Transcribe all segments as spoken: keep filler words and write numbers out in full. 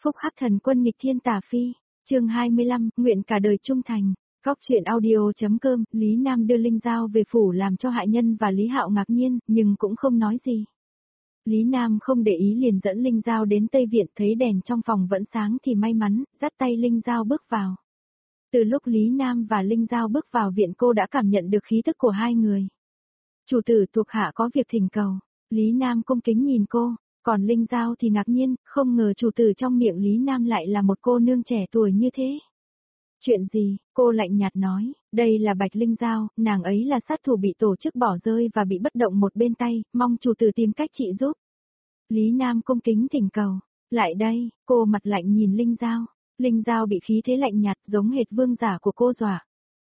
Phúc Hắc Thần Quân nghịch thiên tà phi, chương hai mươi lăm, nguyện cả đời trung thành. Góc truyện audio.com, Lý Nam đưa Linh Giao về phủ làm cho Hạ Nhân và Lý Hạo ngạc nhiên, nhưng cũng không nói gì. Lý Nam không để ý liền dẫn Linh Giao đến Tây Viện, thấy đèn trong phòng vẫn sáng thì may mắn, dắt tay Linh Giao bước vào. Từ lúc Lý Nam và Linh Giao bước vào viện cô đã cảm nhận được khí tức của hai người. Chủ tử thuộc hạ có việc thỉnh cầu, Lý Nam cung kính nhìn cô. Còn Linh Giao thì ngạc nhiên, không ngờ chủ tử trong miệng Lý Nam lại là một cô nương trẻ tuổi như thế. Chuyện gì, cô lạnh nhạt nói, đây là Bạch Linh Giao, nàng ấy là sát thủ bị tổ chức bỏ rơi và bị bất động một bên tay, mong chủ tử tìm cách trị giúp. Lý Nam cung kính thỉnh cầu, lại đây, cô mặt lạnh nhìn Linh Giao, Linh Giao bị khí thế lạnh nhạt giống hệt vương giả của cô dọa.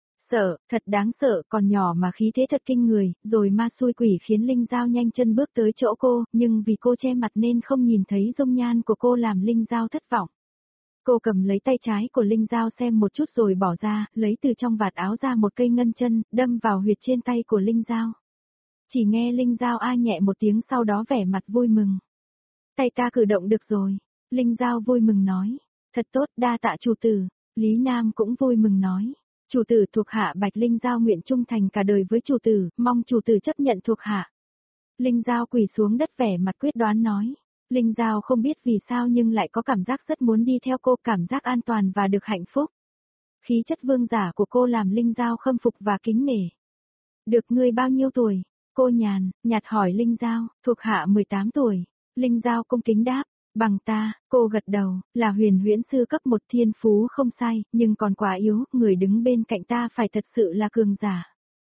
Sợ, thật đáng sợ, còn nhỏ mà khí thế thật kinh người, rồi ma xui quỷ khiến Linh Giao nhanh chân bước tới chỗ cô, nhưng vì cô che mặt nên không nhìn thấy dung nhan của cô làm Linh Giao thất vọng. Cô cầm lấy tay trái của Linh Giao xem một chút rồi bỏ ra, lấy từ trong vạt áo ra một cây ngân chân, đâm vào huyệt trên tay của Linh Giao. Chỉ nghe Linh Giao a nhẹ một tiếng sau đó vẻ mặt vui mừng. Tay ta cử động được rồi, Linh Giao vui mừng nói, thật tốt đa tạ chủ tử, Lý Nam cũng vui mừng nói. Chủ tử thuộc hạ Bạch Linh Giao nguyện trung thành cả đời với chủ tử, mong chủ tử chấp nhận thuộc hạ. Linh Giao quỳ xuống đất vẻ mặt quyết đoán nói. Linh Giao không biết vì sao nhưng lại có cảm giác rất muốn đi theo cô, cảm giác an toàn và được hạnh phúc. Khí chất vương giả của cô làm Linh Giao khâm phục và kính nể. Được ngươi bao nhiêu tuổi? Cô nhàn, nhạt hỏi Linh Giao, thuộc hạ mười tám tuổi. Linh Giao cung kính đáp. Bằng ta, cô gật đầu, là huyền huyễn sư cấp một thiên phú không sai, nhưng còn quá yếu, người đứng bên cạnh ta phải thật sự là cường giả.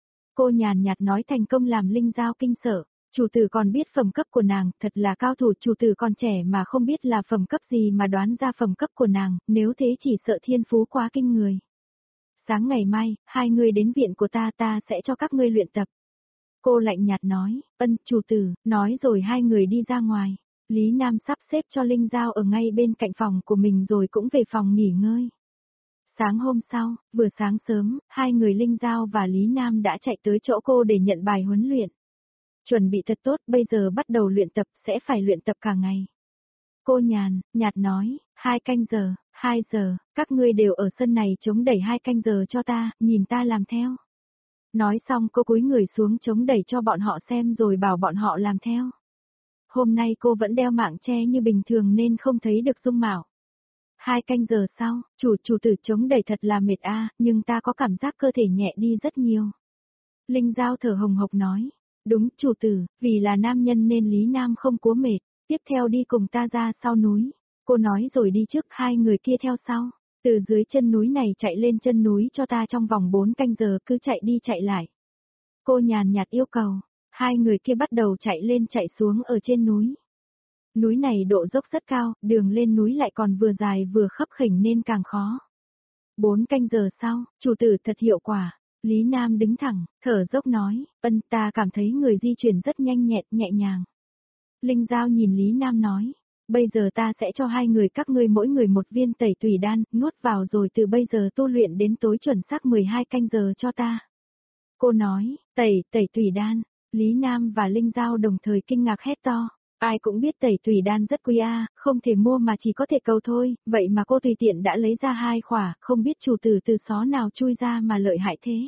Cô nhàn nhạt nói thành công làm Linh Giao kinh sợ, chủ tử còn biết phẩm cấp của nàng, thật là cao thủ, chủ tử còn trẻ mà không biết là phẩm cấp gì mà đoán ra phẩm cấp của nàng, nếu thế chỉ sợ thiên phú quá kinh người. Sáng ngày mai, hai người đến viện của ta ta sẽ cho các ngươi luyện tập. Cô lạnh nhạt nói, ân, chủ tử, nói rồi hai người đi ra ngoài. Lý Nam sắp xếp cho Linh Giao ở ngay bên cạnh phòng của mình rồi cũng về phòng nghỉ ngơi. Sáng hôm sau, vừa sáng sớm, hai người Linh Giao và Lý Nam đã chạy tới chỗ cô để nhận bài huấn luyện. Chuẩn bị thật tốt, bây giờ bắt đầu luyện tập, sẽ phải luyện tập cả ngày. Cô nhàn, nhạt nói, hai canh giờ, hai giờ, các ngươi đều ở sân này chống đẩy hai canh giờ cho ta, nhìn ta làm theo. Nói xong cô cúi người xuống chống đẩy cho bọn họ xem rồi bảo bọn họ làm theo. Hôm nay cô vẫn đeo mạng che như bình thường nên không thấy được dung mạo. Hai canh giờ sau, chủ chủ tử chống đẩy thật là mệt a, nhưng ta có cảm giác cơ thể nhẹ đi rất nhiều. Linh Giao thở hồng hộc nói, đúng chủ tử, vì là nam nhân nên Lý Nam không cố mệt, tiếp theo đi cùng ta ra sau núi. Cô nói rồi đi trước, hai người kia theo sau, từ dưới chân núi này chạy lên chân núi cho ta trong vòng bốn canh giờ cứ chạy đi chạy lại. Cô nhàn nhạt yêu cầu. Hai người kia bắt đầu chạy lên chạy xuống ở trên núi. Núi này độ dốc rất cao, đường lên núi lại còn vừa dài vừa khấp khểnh nên càng khó. Bốn canh giờ sau, chủ tử thật hiệu quả. Lý Nam đứng thẳng, thở dốc nói, ân ta cảm thấy người di chuyển rất nhanh nhẹn, nhẹ nhàng. Linh Giao nhìn Lý Nam nói, bây giờ ta sẽ cho hai người các ngươi mỗi người một viên tẩy tùy đan, nuốt vào rồi từ bây giờ tu luyện đến tối chuẩn xác mười hai canh giờ cho ta. Cô nói, tẩy, tẩy tùy đan. Lý Nam và Linh Giao đồng thời kinh ngạc hét to, ai cũng biết tẩy tùy đan rất quý a, không thể mua mà chỉ có thể cầu thôi, vậy mà cô tùy tiện đã lấy ra hai khỏa, không biết chủ tử từ xó nào chui ra mà lợi hại thế.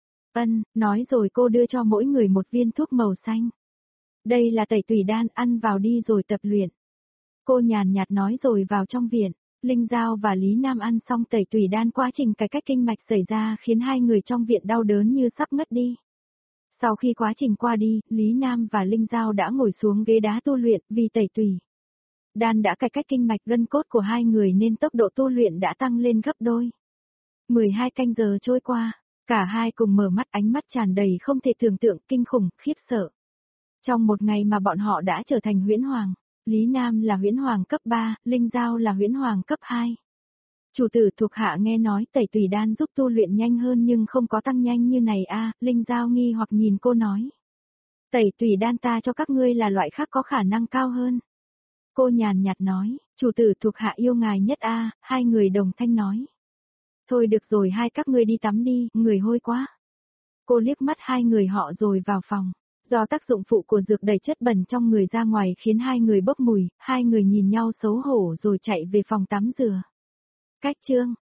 Ân, nói rồi cô đưa cho mỗi người một viên thuốc màu xanh. Đây là tẩy tùy đan, ăn vào đi rồi tập luyện. Cô nhàn nhạt nói rồi vào trong viện, Linh Giao và Lý Nam ăn xong tẩy tùy đan, quá trình cải cách kinh mạch xảy ra khiến hai người trong viện đau đớn như sắp ngất đi. Sau khi quá trình qua đi, Lý Nam và Linh Giao đã ngồi xuống ghế đá tu luyện, vì tẩy tùy đan đã cải cách kinh mạch gân cốt của hai người nên tốc độ tu luyện đã tăng lên gấp đôi. mười hai canh giờ trôi qua, cả hai cùng mở mắt, ánh mắt tràn đầy không thể tưởng tượng, kinh khủng, khiếp sợ. Trong một ngày mà bọn họ đã trở thành huyễn hoàng, Lý Nam là huyễn hoàng cấp ba, Linh Giao là huyễn hoàng cấp hai. Chủ tử thuộc hạ nghe nói tẩy tùy đan giúp tu luyện nhanh hơn nhưng không có tăng nhanh như này a, Linh Giao nghi hoặc nhìn cô nói. Tẩy tùy đan ta cho các ngươi là loại khác có khả năng cao hơn. Cô nhàn nhạt nói, chủ tử thuộc hạ yêu ngài nhất a, hai người đồng thanh nói. Thôi được rồi, hai các ngươi đi tắm đi, người hôi quá. Cô liếc mắt hai người họ rồi vào phòng. Do tác dụng phụ của dược đẩy chất bẩn trong người ra ngoài khiến hai người bốc mùi, hai người nhìn nhau xấu hổ rồi chạy về phòng tắm rửa. Cách chương